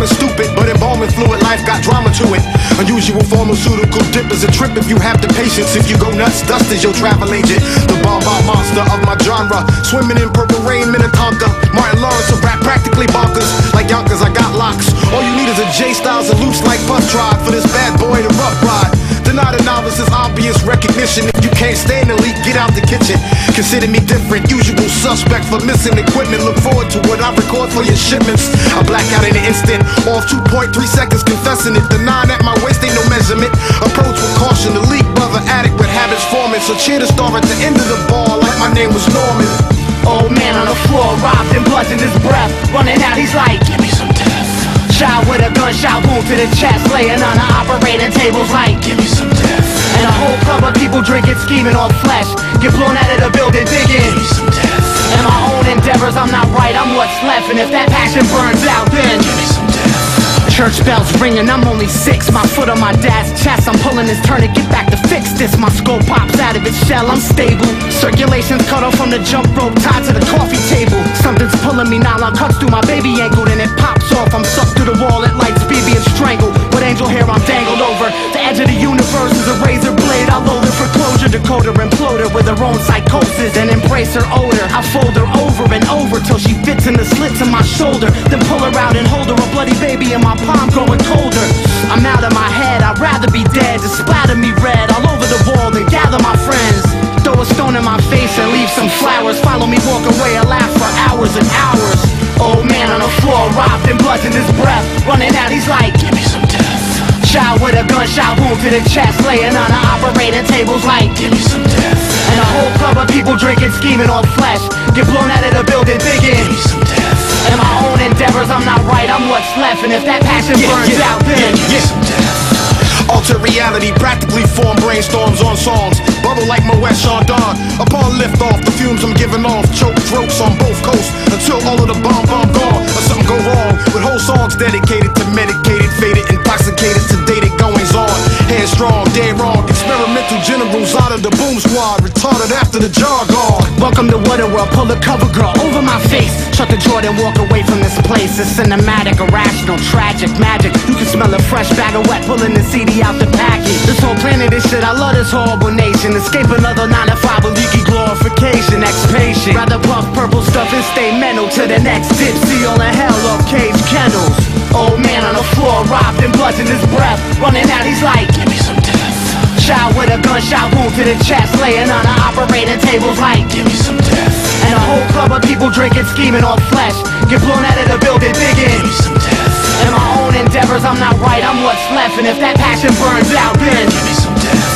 and stupid, but embalming fluid, life got drama to it. Unusual pharmaceutical dip is a trip if you have the patience. If you go nuts, dust is your travel agent. The bomb monster of my genre, swimming in purple rain, Minnetonka. Martin Lawrence will rap practically bonkers. Like Yonkers, I got locks. All you need is a J Styles and loose like Puff Tribe for this bad boy to rough ride. Deny the novice is obvious recognition. If you can't stand the leak, get out the kitchen. Consider me different, usual suspect for missing equipment. Look forward to what I record for your shipments. I black out in an instant, off 2.3 seconds, confessing it. The 9 at my waist ain't no measurement. Approach with caution, the leak brother addict with habits forming. So cheer the star at the end of the ball like my name was Norman. Old man on the floor, robbed and blood in his breath. Running out, he's like, give me some death. Shot with a gunshot wound to the chest, laying on the operating tables like, give me some death. And a whole club of people drinking, scheming on flesh. Get blown out of the building, digging, give me some death. And my own endeavors, I'm not right, I'm what's left. And if that passion burns out, then give me some death. Church bells ringing, I'm only 6. My foot on my dad's chest, I'm pulling his turn to get back to fix this. My skull pops out of its shell, I'm stable. Circulation's cut off from the jump rope, tied to the coffee table. Something's pulling me, nylon cuts through my baby ankle, then it pops off. I'm sucked through the wall, it lights BB and strangled. With angel hair, I'm dangled over. The edge of the universe is a razor blade. I load her for closure, decoder imploder with her own psychosis and embrace her odor. I fold her over and over till she fits in the slits of my shoulder. Then pull her out and hold her, a bloody baby in my palm growing colder. I'm out of my head, I'd rather be dead. Just splatter me red all over the wall and gather my friends. Throw a stone in my face and leave some flowers. Follow me, walk away, I laugh for hours and hours. Old man on the floor, robbed and blood in his breath. Running out, he's like, give me some death. Shot with a gunshot wound to the chest, laying on the operating tables like, give me some death. And a whole club of people drinking, scheming on flesh. Get blown out of the building, digging, give me some death. And my own endeavors, I'm not right, I'm what's left. And if that passion burns out, then give me some death. Alter reality, practically form brainstorms on songs. Bubble like Moet Chandon. Upon liftoff, the fumes I'm giving off choke throats on both coasts until all of the bomb gone or something go wrong. With whole songs dedicated to medicated, faded, intoxicated, sedated goings on. Headstrong, dead wrong, experimental generals out of the boom squad, retarded after the jargon. Welcome to Waterworld, pull the cover girl over my face. Shut the Jordan, walk away from this place. It's cinematic, irrational, tragic, magic. You can smell a fresh bag of wet, pulling the CD out the package. This whole planet is shit, I love this horrible nation. Escape another 9 to 5 with leaky glorification, ex-patient. Rather puff purple stuff and stay mental to the next tipsy. All in hell of cage kennels. Old man on the floor, robbed and blood in his breath. Running out, he's like, give me some death. Shot with a gunshot wound to the chest, laying on the operating tables like, give me some death. And a whole club of people drinking, scheming on flesh. Get blown out of the building, digging, give me some death. And my own endeavors, I'm not right, I'm what's left. And if that passion burns out, then give me some death.